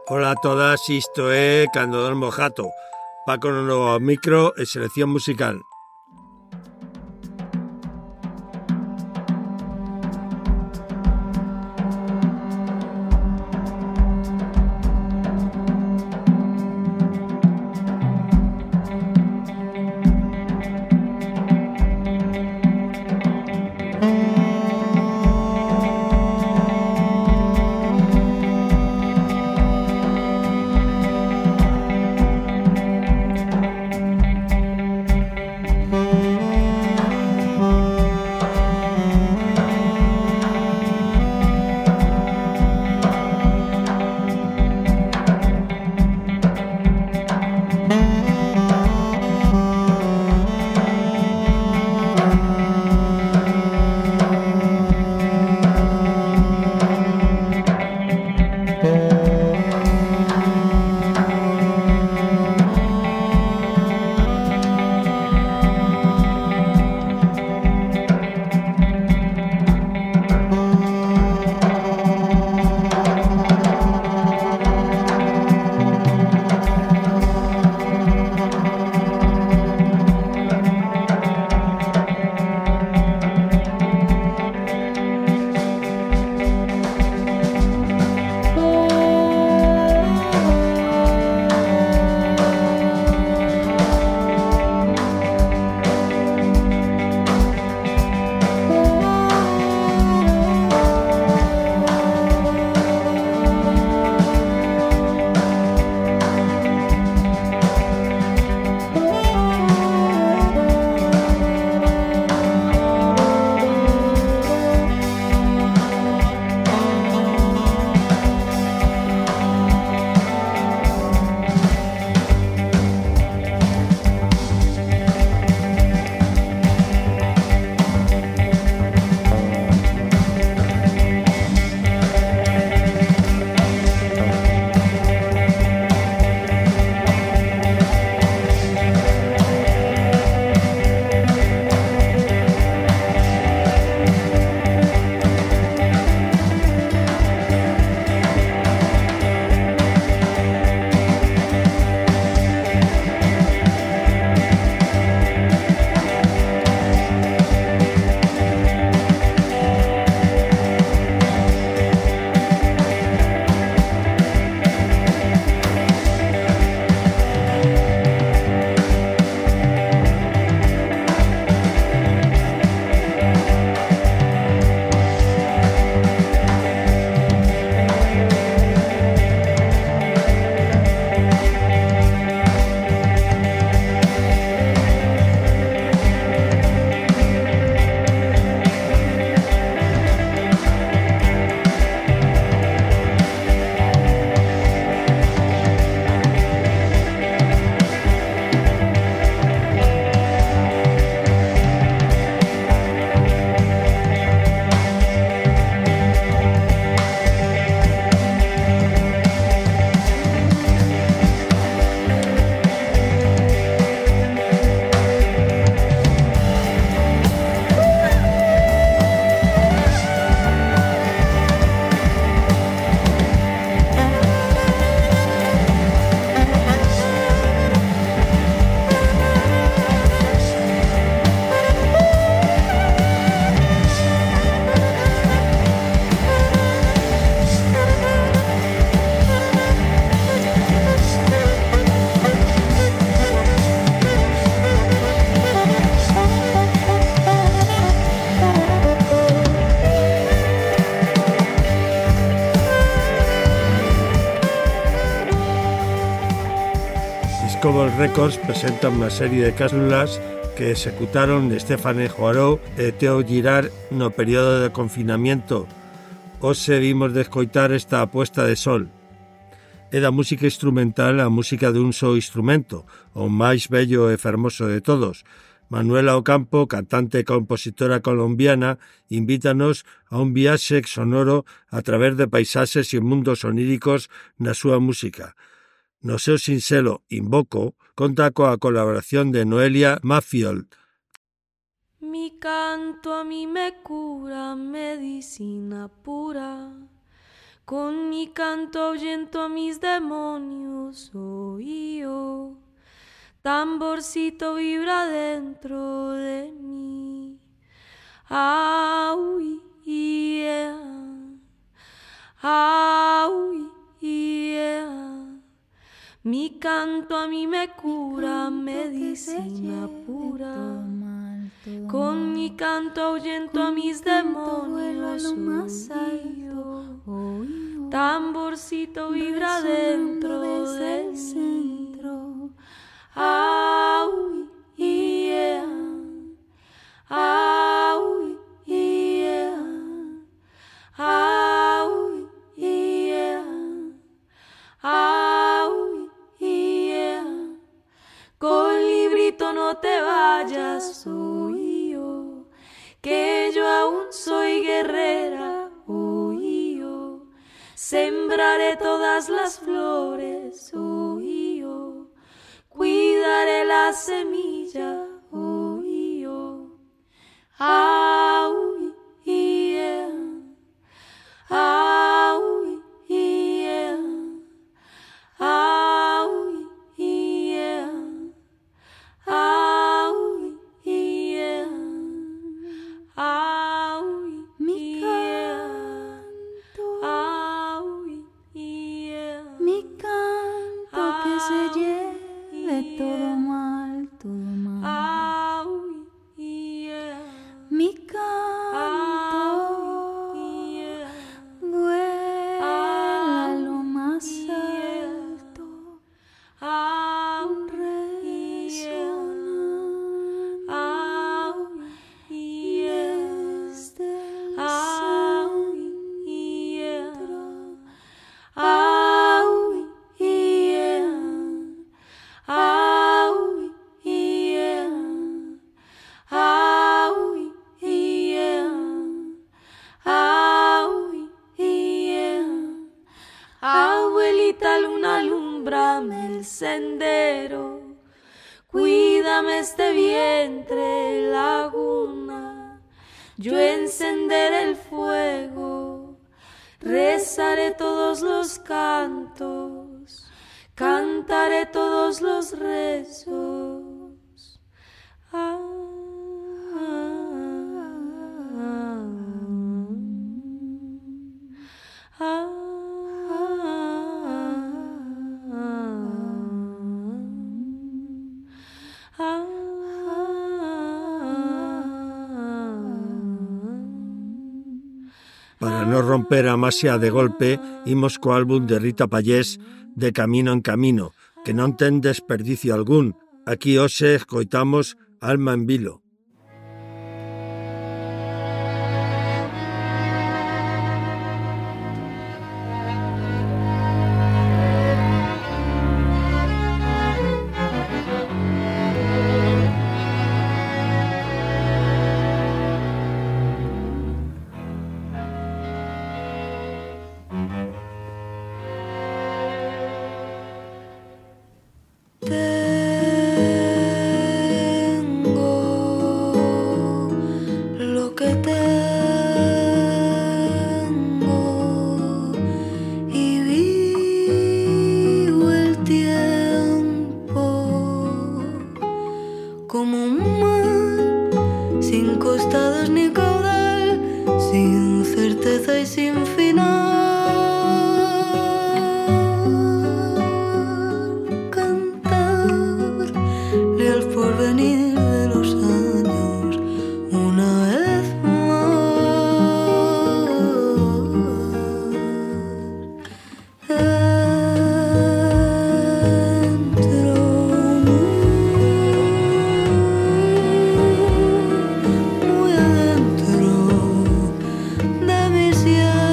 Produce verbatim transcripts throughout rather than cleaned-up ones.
Ola a todas, isto é Cando Dormo Jato. Paco no novo micro e selección musical. Discovery Records presenta unha serie de cápsulas que executaron Stéphane Joarou e Theo Girard no período de confinamiento. Hoxe vimos de escoitar esta apuesta de sol. É da música instrumental a música dun só instrumento, o máis bello e fermoso de todos. Manuela Ocampo, cantante e compositora colombiana, invítanos a un viaxe sonoro a través de paisaxes e mundos oníricos na súa música. No seu sinxelo Invoco conta coa colaboración de Noelia Mayfield. Mi canto a mí me cura, medicina pura, Con mi canto ahuyento a mis demonios, oío. Tamborcito vibra dentro de mí. Au, yeah. Au, yeah. Mi canto a mí me cura, medicina pura. Con mi canto ahuyento a mis demonios, oío. Tamborcito vibra dentro del centro. Au, yeah. Au, yeah. Au, yeah. Au, yeah. Colibrito, no te vayas, soy yo, que yo aún soy guerrera, oí yo. Sembraré todas las flores, oí yo. Cuidaré la semilla, oí yo. Au, yeah. Au, yeah. Au, yeah. Au, yeah. Au, mi canto, au, yeah. Mi canto que se lleve todo mal, todo mal. Au, yeah. Mi canto yeah. vuela a lo más alto, Au, resonando au, yeah. desde el Au, yeah. centro. Au, yeah. Au, yeah. Au, yeah. Au, yeah. Abuelita luna, alúmbrame el sendero. Cuídame este vientre, laguna. Yo encenderé el fuego. Rezaré todos los cantos. Cantaré todos los rezos. Ah, ah, ah, ah, Para no romper a Masia de golpe, imos co álbum de Rita Pallés De Camino en Camino, que non ten desperdicio algún. Aquí hoxe escoitamos Alma en Vilo. Muy adentro de mis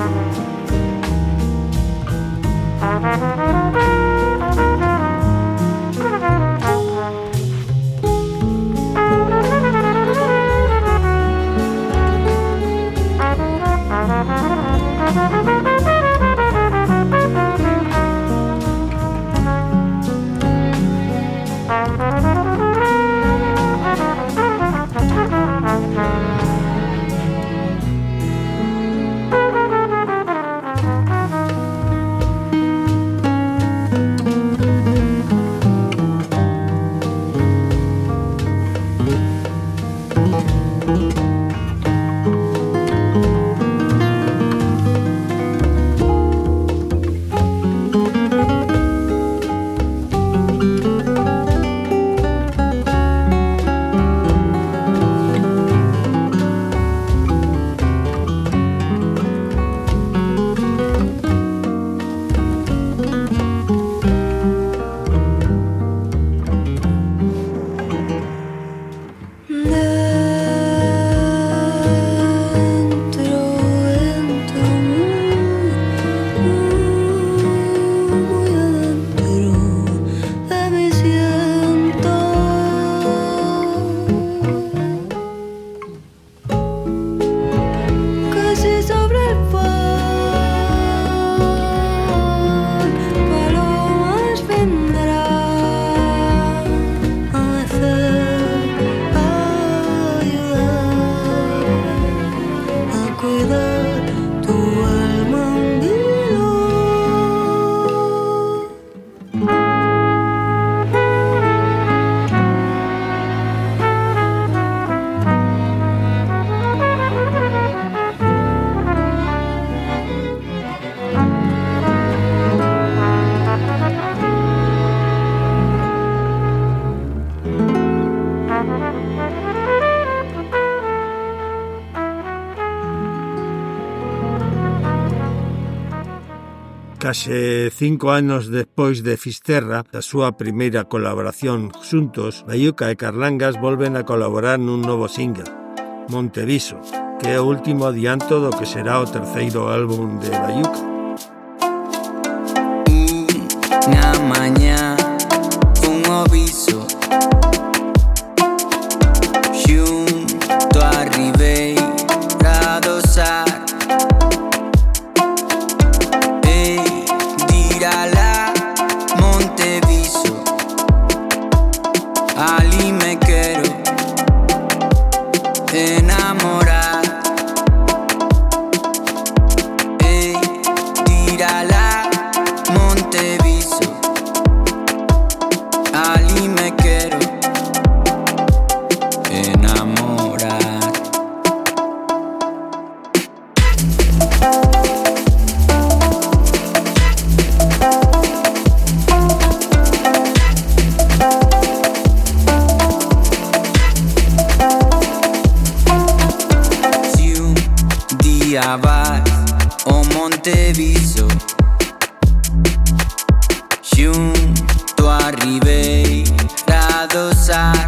Case cinco anos despois de Fisterra, da súa primeira colaboración xuntos, Baiuca e Carlangas volven a colaborar nun novo single, Monteviso, que é o último adianto do que será o terceiro álbum de Baiuca. Unha mañá, un aviso, xunto a ribeira do Sar. Dirala Monteviso, ali me quero enamorar. Ey, dirala Monteviso, ali me quero enamorar. Vas o Monteviso, xunto a ribeira do Sar,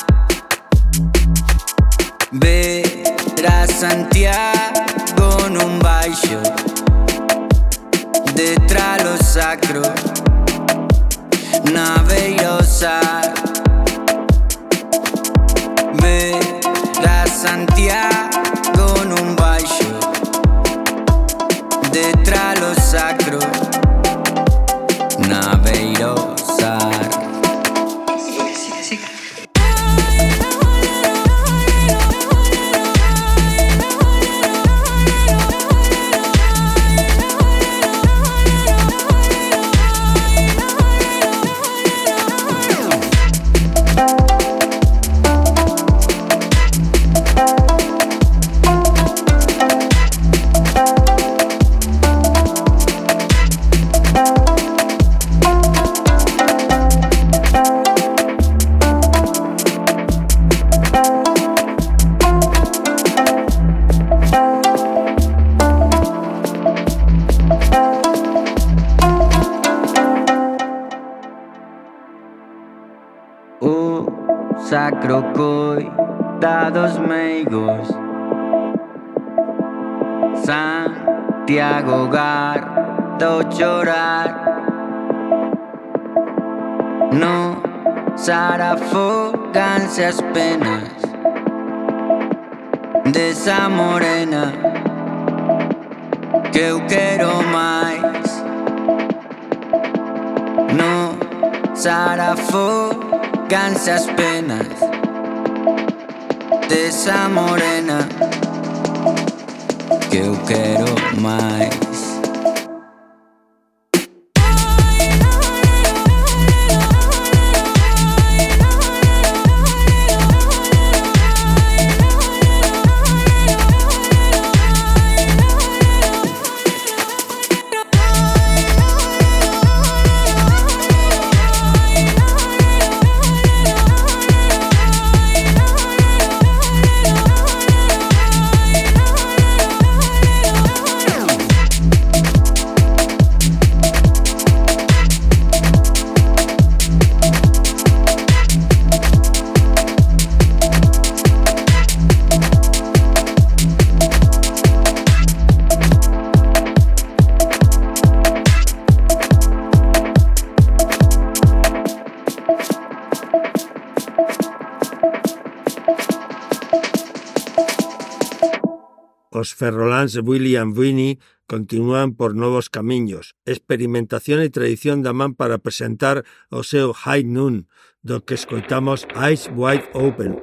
verás Santiago nun baixo, detrás lo sacro, na beira o Sar, verás Santiago nun baixo, detrás lo sacro, na beira o Sar. Siga, siga. O sacro coida dos meigos, San ti agogado llorar. No s'arafogan ses penes desa morena que eu quero mais. No s'arafogan ses penes desa morena que eu quero mais. Os ferroláns William Vinnie continúan por novos camiños, experimentación e tradición da man para presentar o seu High Noon, do que escoitamos Eyes Wide Open.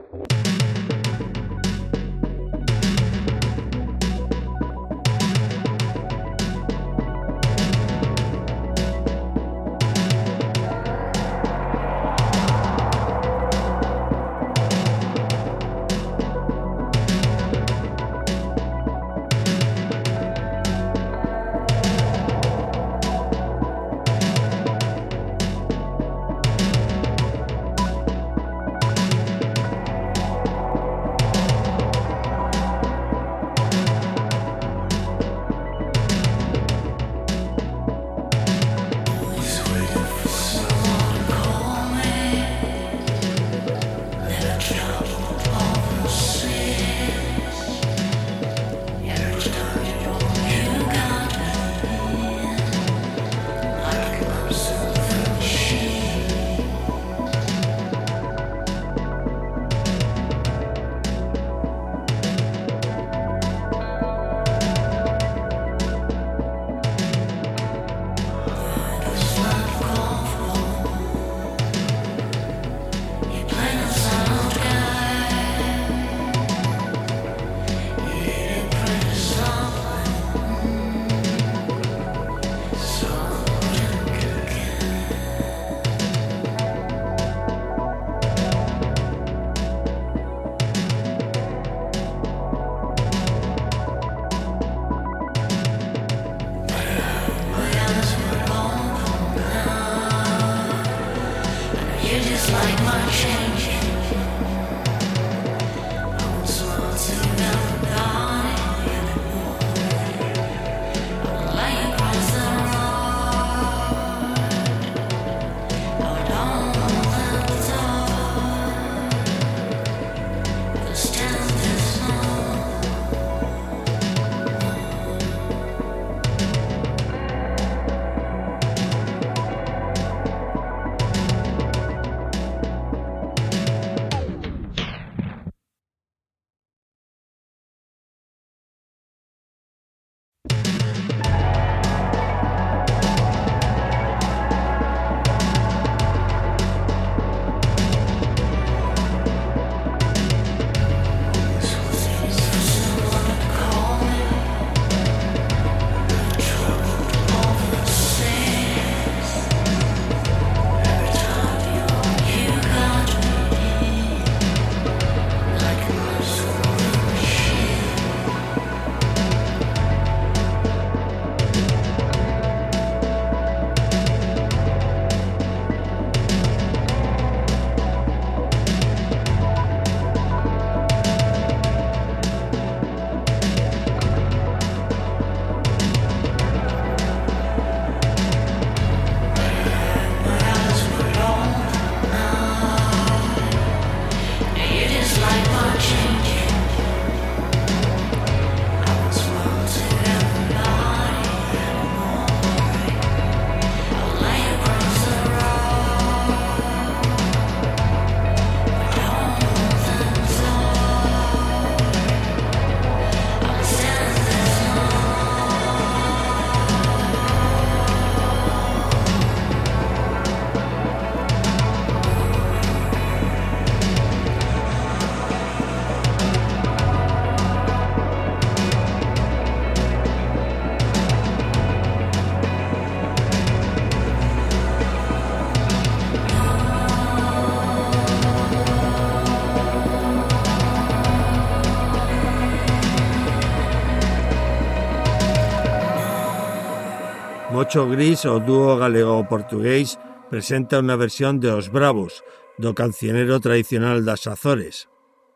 Mocho Gris, o dúo galego-portugués, presenta unha versión de Os Bravos, do cancionero tradicional das Azores.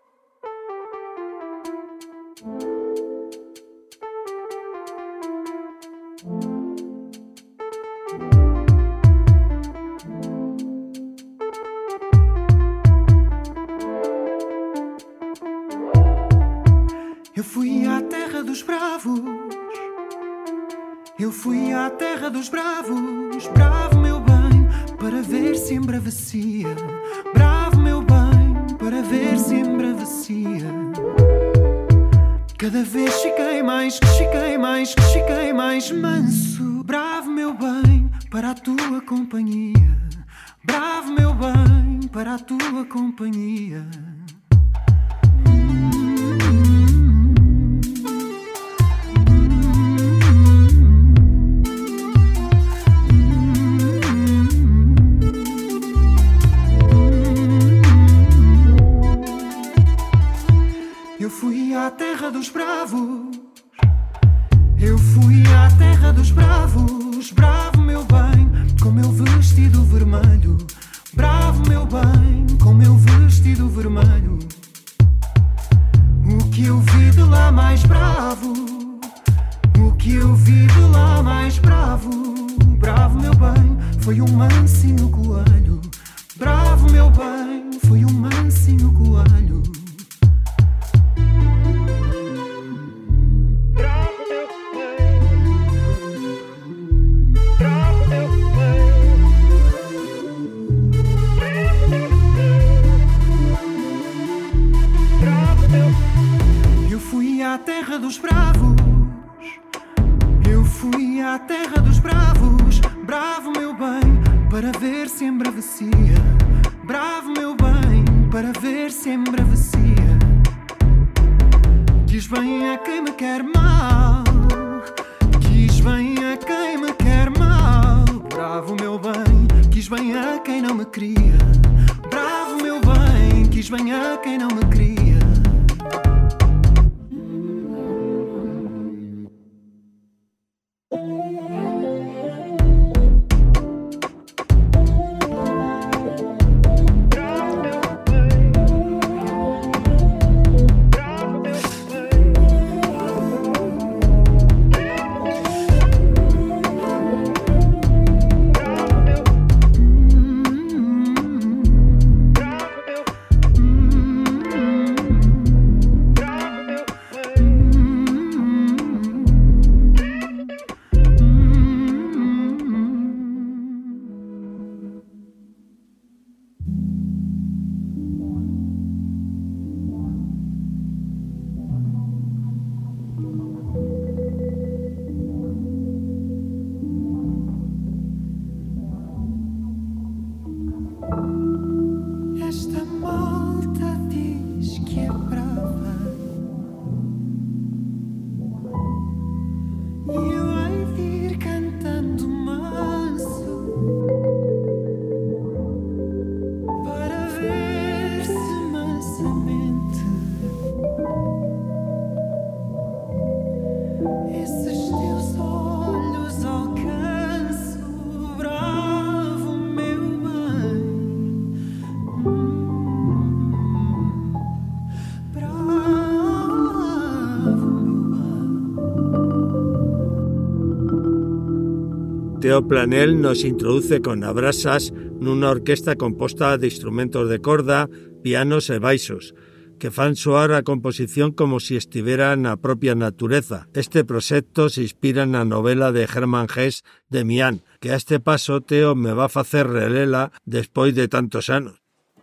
Eu fui à terra dos bravos, eu fui à terra dos bravos, bravo meu bem, para ver se embravecia, bravo meu bem, para ver se embravecia. Cada vez fiquei mais, fiquei mais, fiquei mais manso, bravo meu bem, para a tua companhia, bravo meu bem, para a tua companhia. Eu fui à terra dos bravos, eu fui à terra dos bravos, bravo meu bem, com meu vestido vermelho, bravo meu bem, com meu vestido vermelho. O que eu vi de lá mais bravo, o que eu vi de lá mais bravo, bravo meu bem, foi um mansinho coelho, bravo meu bem, foi um mansinho coelho. À terra dos bravos, eu fui à terra dos bravos, bravo meu bem, para ver se embravecia, bravo meu bem, para ver se embravecia. Quis bem a quem me quer mal, quis bem a quem me quer mal, bravo meu bem, quis bem a quem não me queria, bravo meu bem, quis bem a quem não me queria. Teo Planel nos introduce con Abrasas nunha orquesta composta de instrumentos de corda, pianos e baixos, que fan soar a composición como se si estivera na propia natureza. Este proxecto se inspira na novela de Hermann Hesse Demián, que a este paso Teo me va a facer relela despois de tantos anos.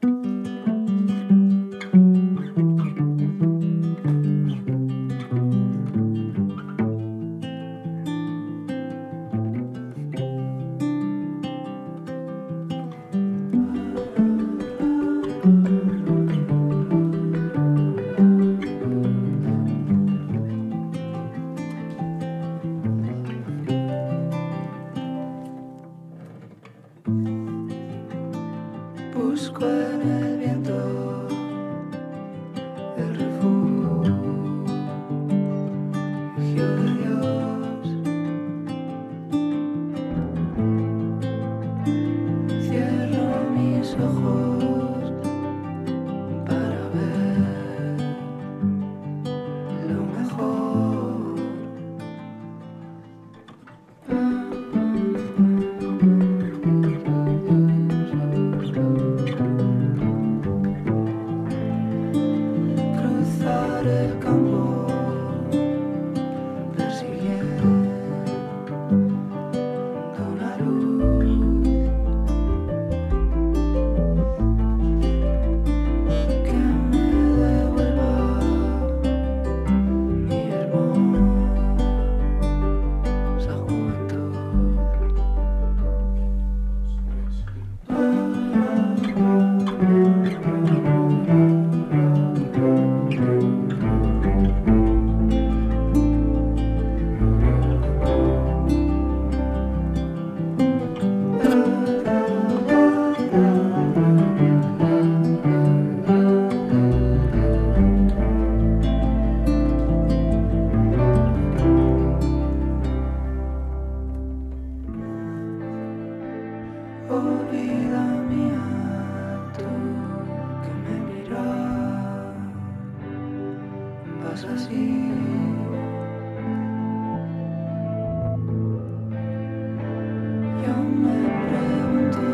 Busco en el viento el refugio de Dios. Oh vida mía, tú que me miras, vas así. Yo me pregunto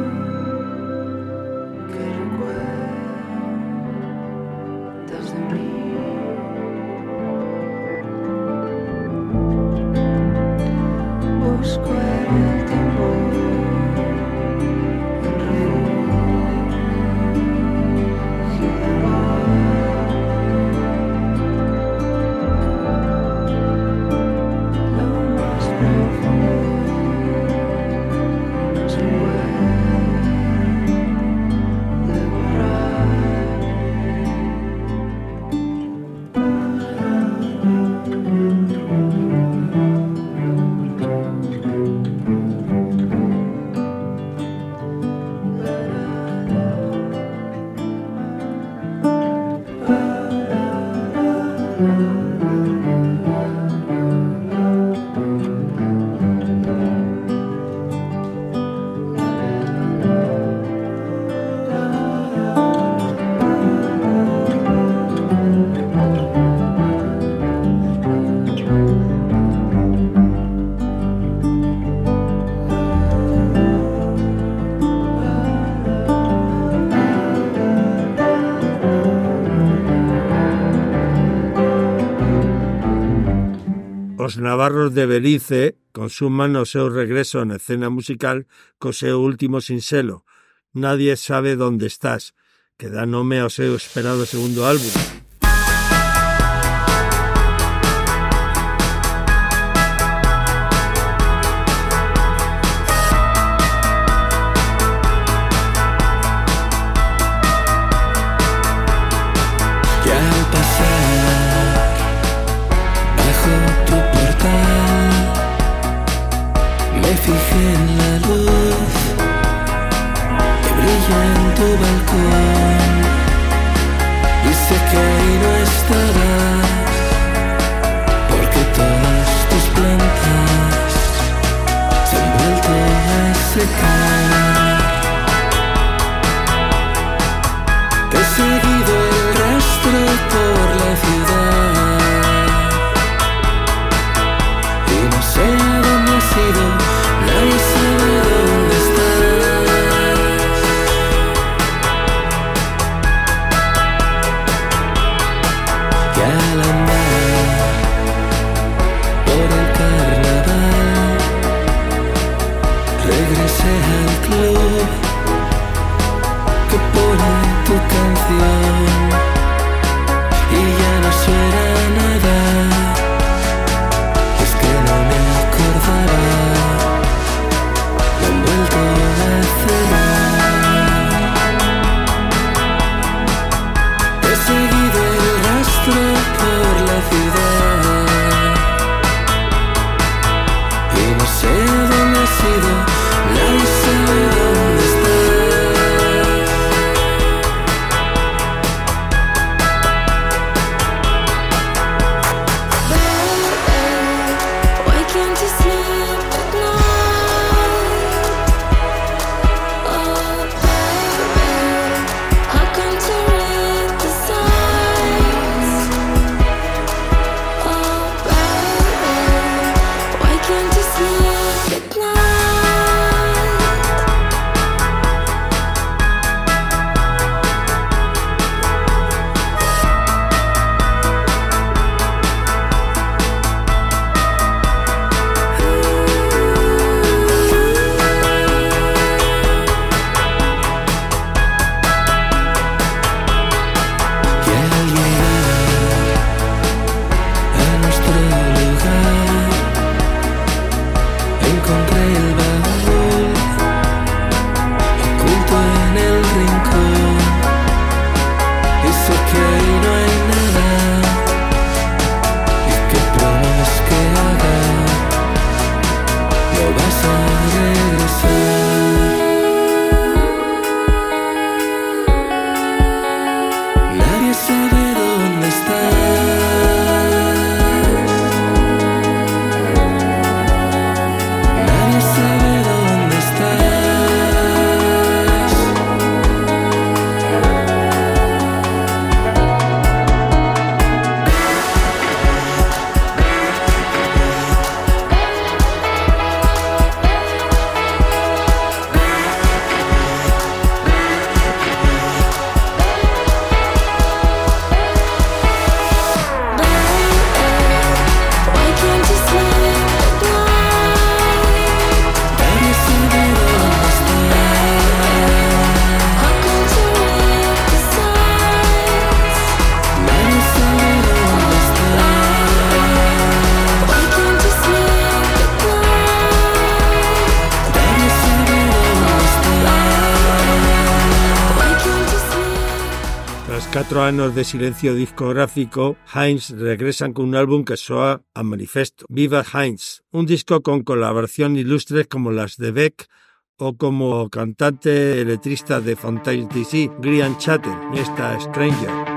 qué recuerdas de mí. Busco en el tiempo el refugio del mar. Lo más profundo no se puede borrar. Os navarros de Belize consuman o seu regreso na escena musical co seu último sinxelo, Nadie sabe donde estás, que dá nome ao seu esperado segundo álbum. Y al pasar bajo tu portal, me fijé en la luz que brilla en tu balcón, y sé que ahí no estarás, porque todas tus plantas se han vuelto a secar. Te he seguido el rastro por la ciudad y no sé a dónde has ido, nadie sabe dónde estás. Y al andar por el carnaval, regresé al club que pone tu canción y ya no suena nada. Es que no me acordaba, me han vuelto a cerrar. He seguido el rastro por la ciudad y no sé dónde has ido, nadie sabe dónde estás. Why can't you sleep at night? Oh baby, how can't you read the signs? Oh baby, why can't you sleep at night? Y al llegar a nuestro lugar, encontré el baúl oculto en el rincón, y sé que ahí no hay nada, y que pruebas que haga, no vas a regresar. Nadie sabe dónde estás, nadie sabe dónde estás. cuatro años de silencio discográfico, Heinz regresan con un álbum que soa a manifesto, Viva Heinz, un disco con colaboración ilustres como las de Beck o como cantante e letrista de Fontaine D C, Grian Chatten, esta Stranger.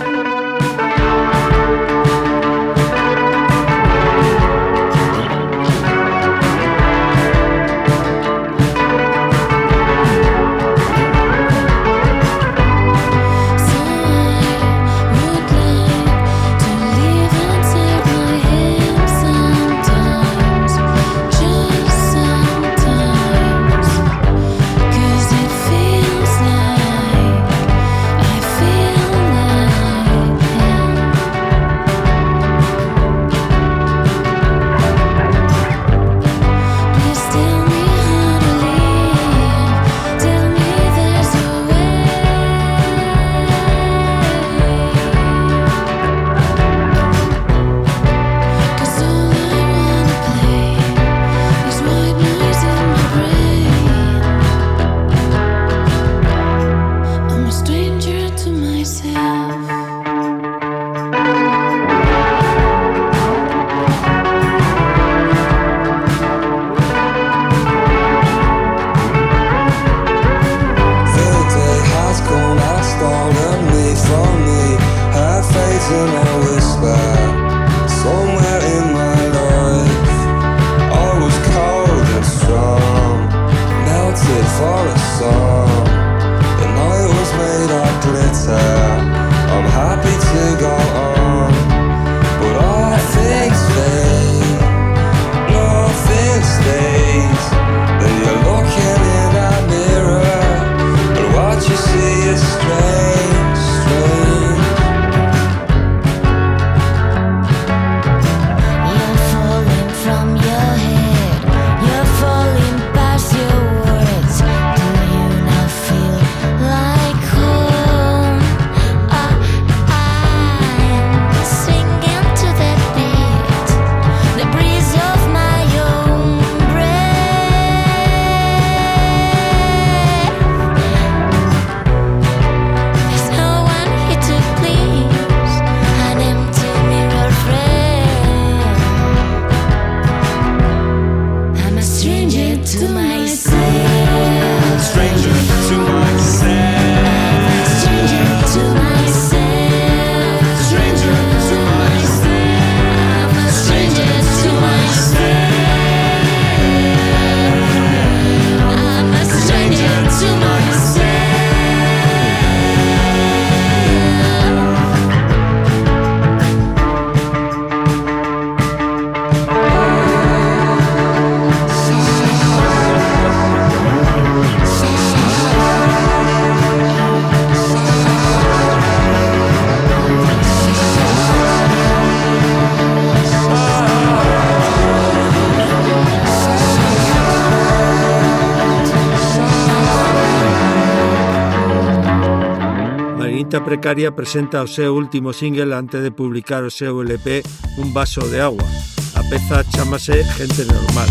Precaria presenta o seu último single antes de publicar o seu L P Un vaso de agua. A peza chámase Gente normal.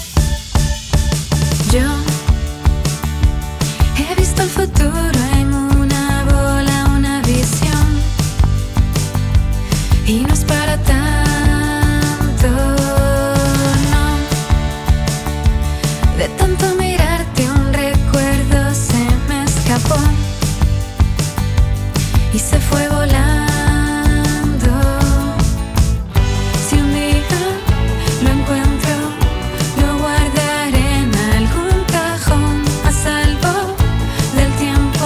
Yo he visto el futuro en una bola, una visión, y no es para tanto, no. De tanto mirarte un recuerdo se me escapó y se fue volando. Si un día lo encuentro, lo guardaré en algún cajón a salvo del tiempo.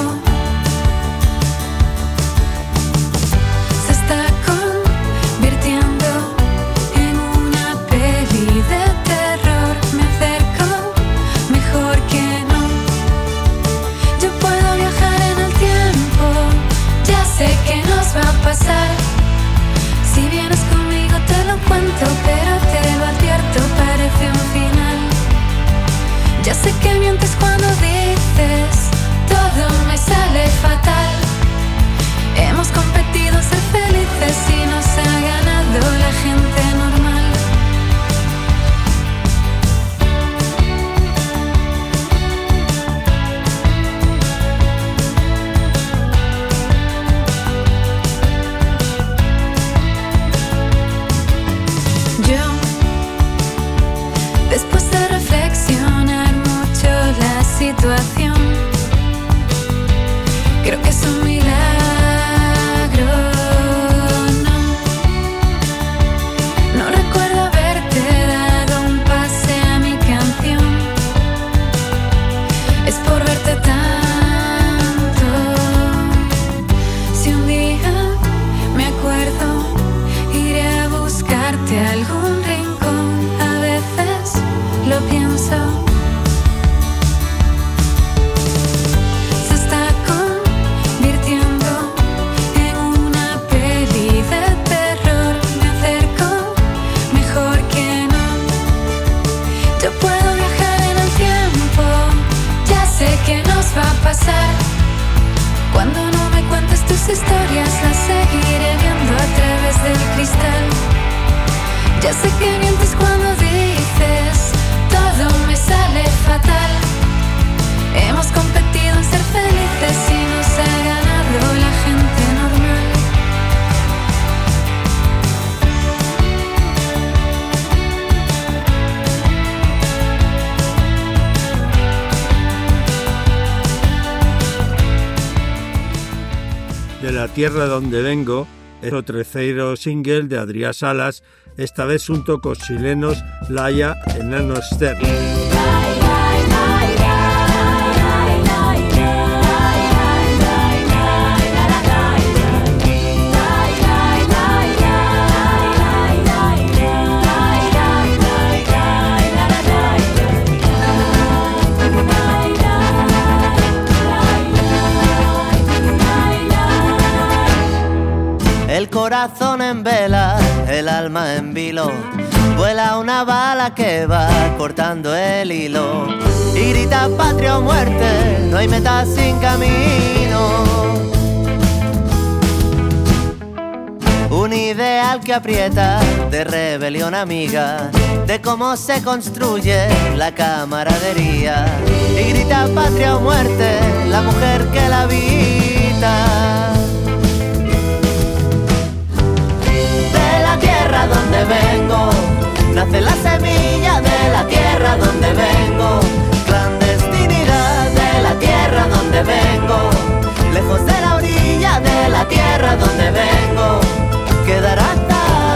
Se está convirtiendo en una peli de terror. Me acerco, mejor que no. Yo puedo viajar en el tiempo. Ya sé que nos va a pasar. Si vienes conmigo te lo cuento, pero te lo advierto, parece un final. Ya sé que mientes cuando dices todo me sale fatal. Hemos competido en ser felices y nos ha ganado la gente normal. Después de reflexionar mucho la situación, creo que es un milagro, no. No recuerdo haberte dado un pase a mi canción. Es por verte tanto. Si un día me acuerdo, iré a buscarte a algún rincón. A veces lo pienso. Se está convirtiendo en una peli de terror. Me acerco mejor que no. Yo puedo viajar en el tiempo. Ya sé que nos va a pasar. Cuando no me cuentes tus historias, las seguiré viendo a través del cristal. Ya sé que mientes cuando dices todo me sale fatal. Hemos competido en ser felices y nos ha ganado la gente normal. De la tierra donde vengo es o terceiro single de Adrià Salas, esta vez junto cos chilenos Laia e Nano Stern. El corazón en vela, el alma en vilo. Vuela una bala que va cortando el hilo y grita patria o muerte, no hay meta sin camino. Un ideal que aprieta, de rebelión amiga, de cómo se construye la camaradería. Y grita patria o muerte, la mujer que la habita. Tierra donde vengo, nace la semilla de la tierra donde vengo. Clandestinidad de la tierra donde vengo, lejos de la orilla de la tierra donde vengo, quedará estar.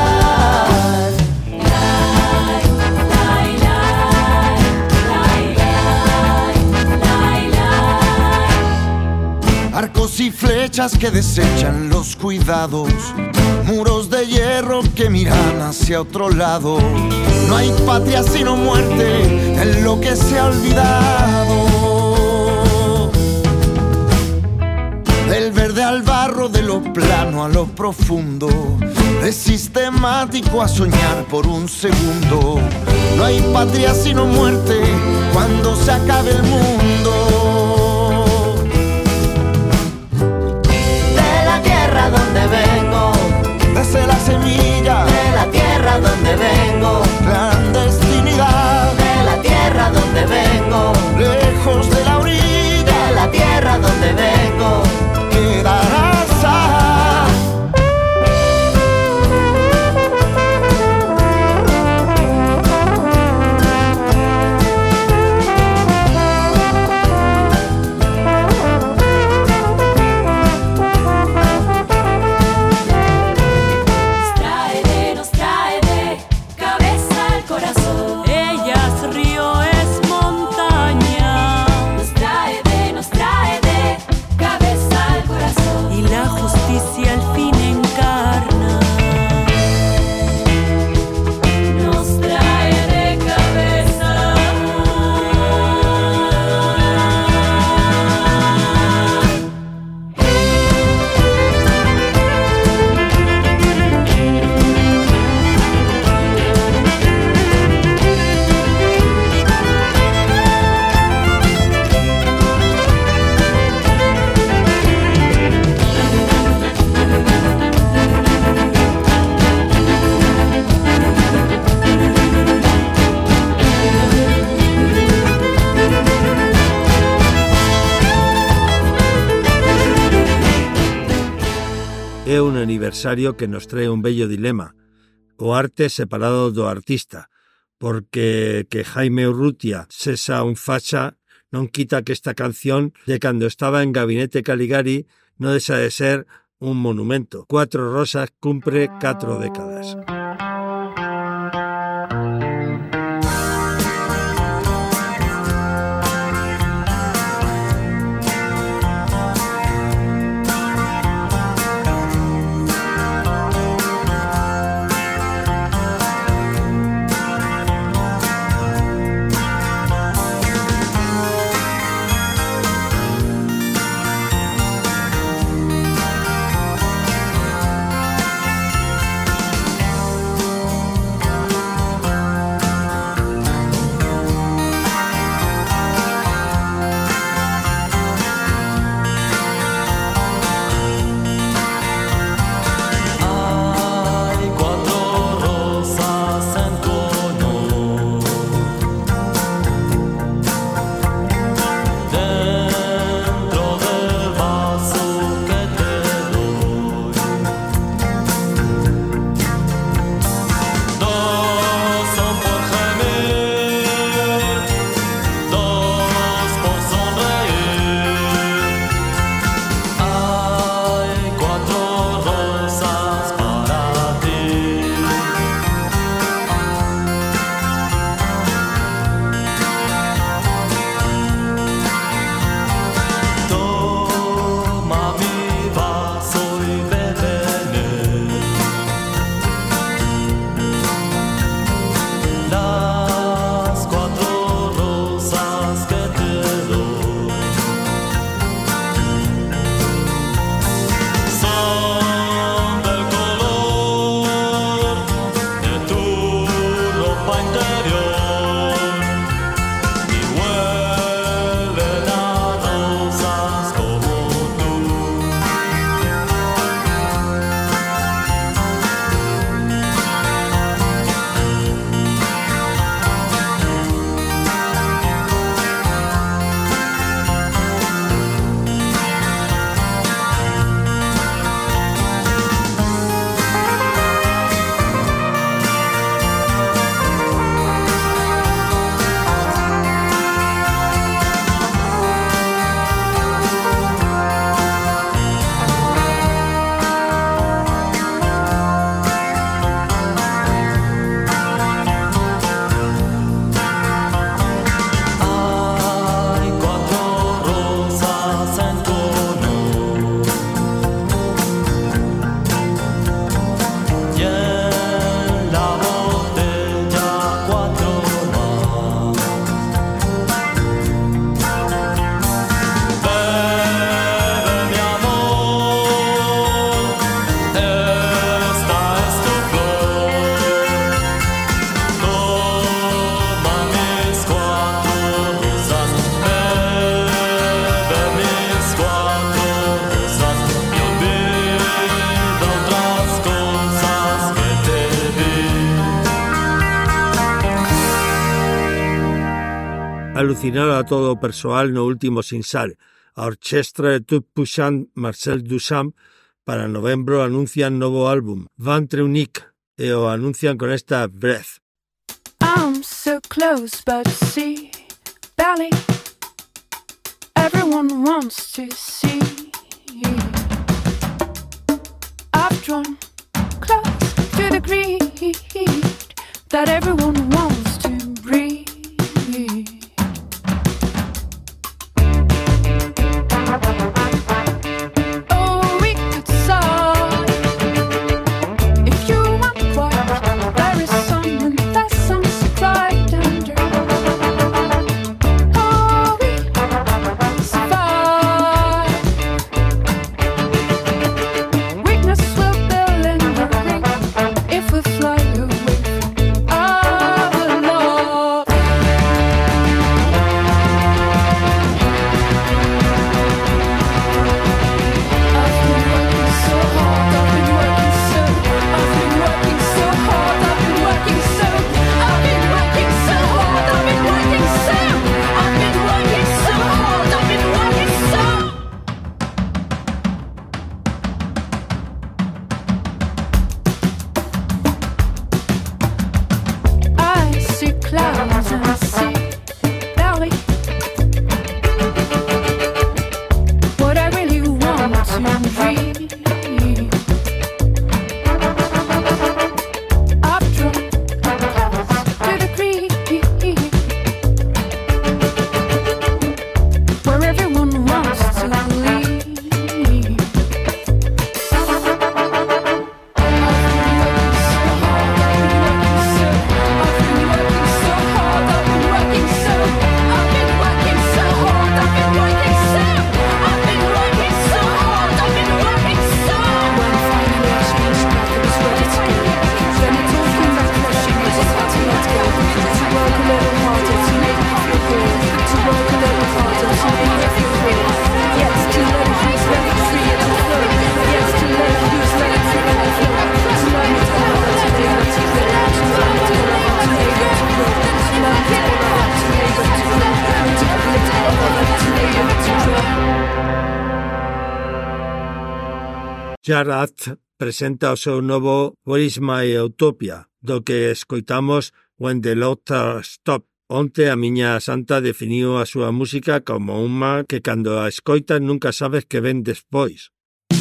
Arcos y flechas que desechan los cuidados, muros de hierro que miran hacia otro lado. No hay patria sino muerte en lo que se ha olvidado. Del verde al barro, de lo plano a lo profundo, es sistemático a soñar por un segundo. No hay patria sino muerte cuando se acabe el mundo. Donde vengo, desde la semilla de la tierra donde vengo. Clandestinidad de la tierra donde vengo, lejos de la orilla de la tierra donde vengo, quedará sal. É un aniversario que nos trae un bello dilema: o arte separado do artista, porque que Jaime Urrutia sexa un facha non quita que esta canción de cando estaba en Gabinete Caligari non deixa de ser un monumento. Cuatro Rosas cumpre catro décadas. Alucinado a todo o persoal no último Sinsal. A orchestra de Tout Puissant Marcel Duchamp para novembro anuncian novo álbum, Ventre Unique, e o anuncian con esta Breath. I'm so close but see barely everyone wants to see. I've drawn close to the greed that everyone wants to breathe. Oh, we could solve if you want what there is someone that's some surprised under. Oh, we survive. Weakness will build in the ring if we fly away from our love. Jarrett presenta o seu novo Where is my Utopia, do que escoitamos When the Laughter Stop. Onte a miña santa definiu a súa música como unha que cando a escoitas nunca sabes que ven despois.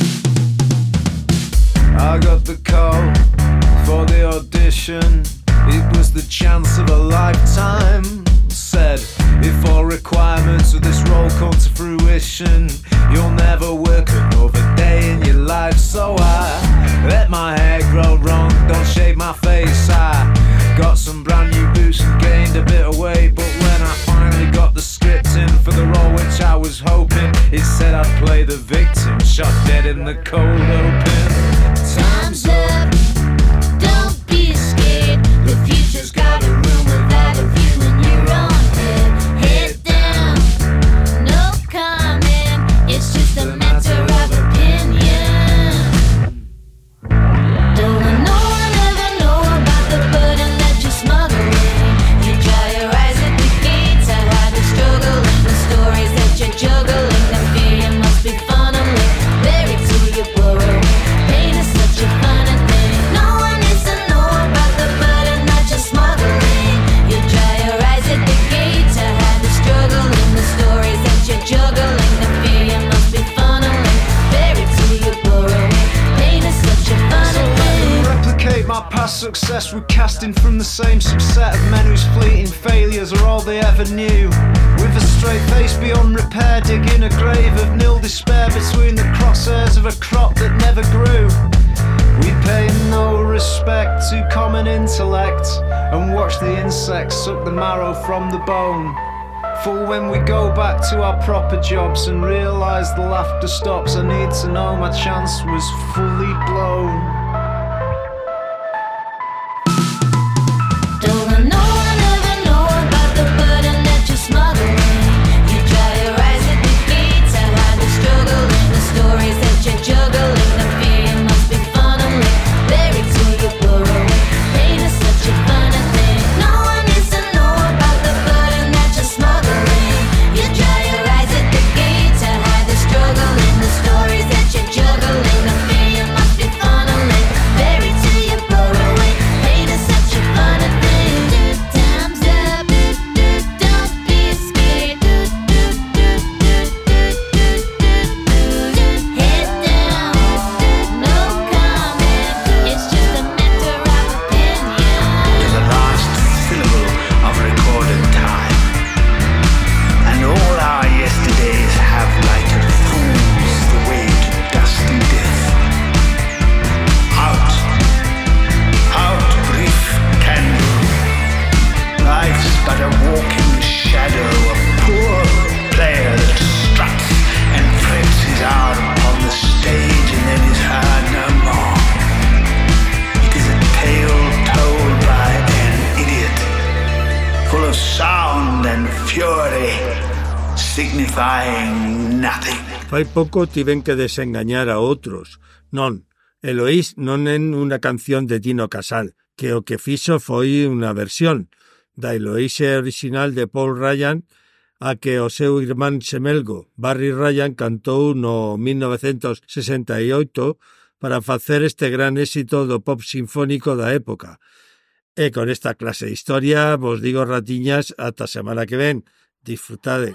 I got the call for the audition. It was the chance of a lifetime. Said, if all requirements of this role come to fruition, you'll never work another day in your life. So I let my hair grow long, don't shave my face. I got some brand new boots and gained a bit of weight. But when I finally got the script in for the role which I was hoping, it said I'd play the victim, shot dead in the cold open. Time's up, don't be scared. The future's got a room without a view in your own head. Head down, no comment. It's just a matter of opinion. Don't let no one ever know about the burden that you're smuggling. You dry your eyes at the gate to hide the struggle and the stories that you're juggling. The fear you must be funneling, buried to your burrow. Pain is such a funny thing. No one needs to know about the burden that you're smuggling. You dry your eyes at the gate to hide the struggle and the stories that you're juggling. The fear you must be funneling, buried to your burrow. Pain is such a funny thing. Replicate my past success with casting from the same subset of men whose fleeting failures are all they ever knew. With a straight face beyond repair, digging a grave of nil despair between the crosshairs of a crop that never grew. We pay no respect to common intellect and watch the insects suck the marrow from the bone. For when we go back to our proper jobs and realise the laughter stops, I need to know my chance was fully blown. Don't let no one ever know about the burden that you're smuggling. You dry your eyes at the gate to hide the struggle and the stories that you're juggling. The fear you must be funneling, buried to your burrow. Pain is such a funny thing. No one needs to know about the burden that you're smuggling. You dry your eyes at the gate to hide the struggle and the stories that you're juggling. The fear you must be funneling, buried to your burrow. Pain is such a funny thing. Time's up, don't be scared. Head down, no comment. It's just a matter of opinion. To the last syllable of recorded time, and all our yesterdays have lighted fools the way to dusty death. Out, out, brief candle. Life's but a walking shadow, a poor player that struts and frets his hour upon the stage and then is heard no more. It is a tale told by an idiot, full of sound and fury, signifying nothing. Fai pouco tiven que desengañar a outros. Non, Eloís non é unha canción de Tino Casal, que o que fixo foi unha versión da Eloíse original de Paul Ryan, a que o seu irmán xemelgo Barry Ryan cantou no mil novecentos sesenta e oito para facer este gran éxito do pop sinfónico da época. E con esta clase de historia vos digo, ratiñas, ata a semana que ven. Disfrutade.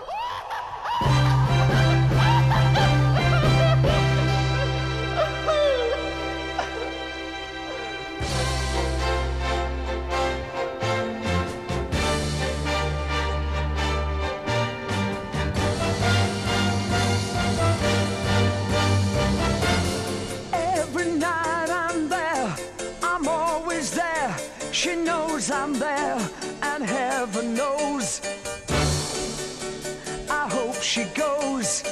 Every night I'm there, I'm always there. She knows I'm there, and heaven knows I hope she goes.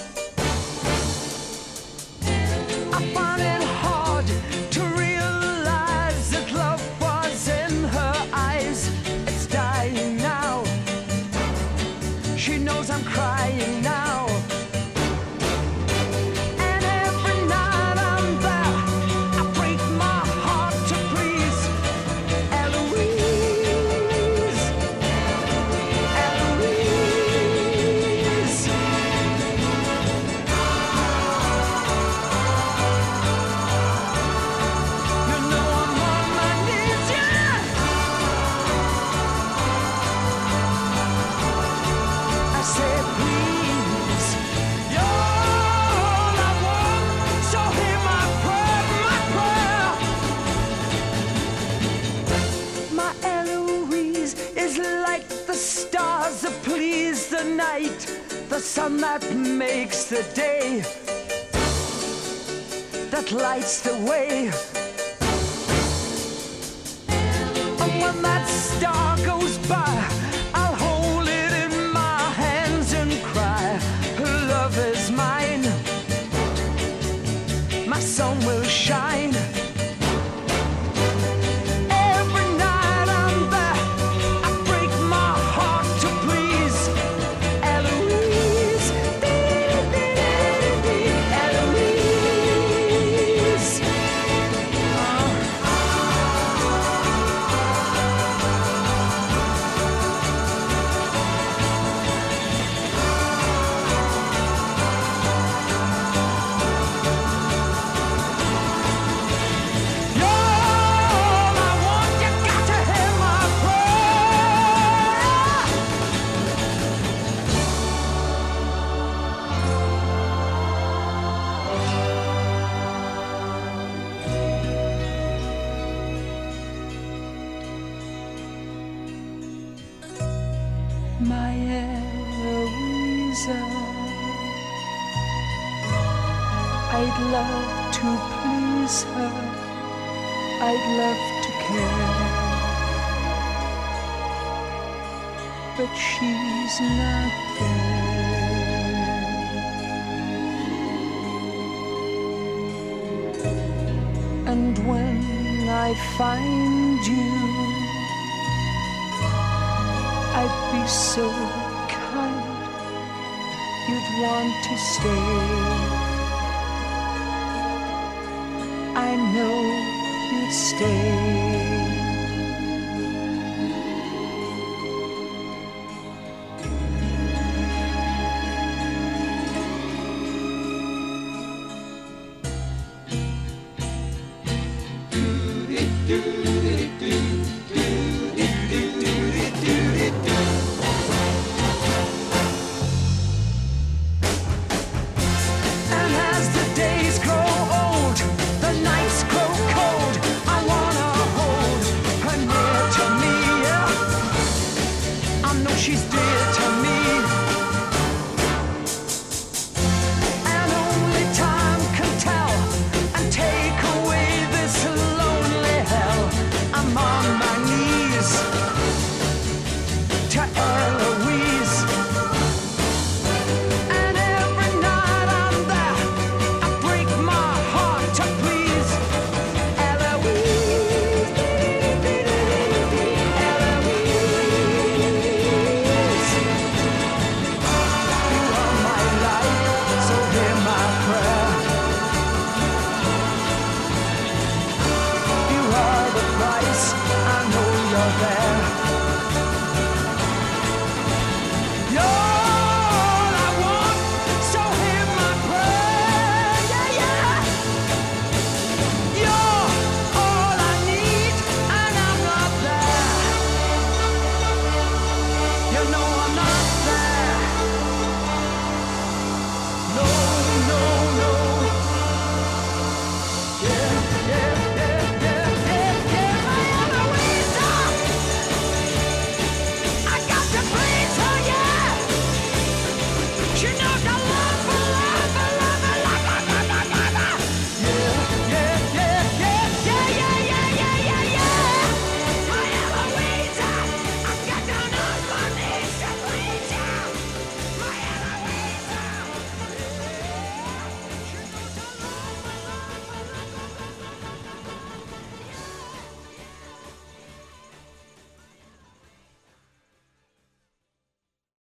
I find it hard to realize that love was in her eyes. It's dying now. She knows I'm crying now. And every night I'm there, I break my heart to please Eloise, Eloise. stars that please the night, the sun that makes the day, that lights the way. And when that star goes by, I'll hold it in my hands and cry, love is mine, my sun will shine. My Eloisa, I'd love to please her, I'd love to care, but she's not there. And when I find you, I'd be so kind, you'd want to stay. I know you'd stay. She's dear to me.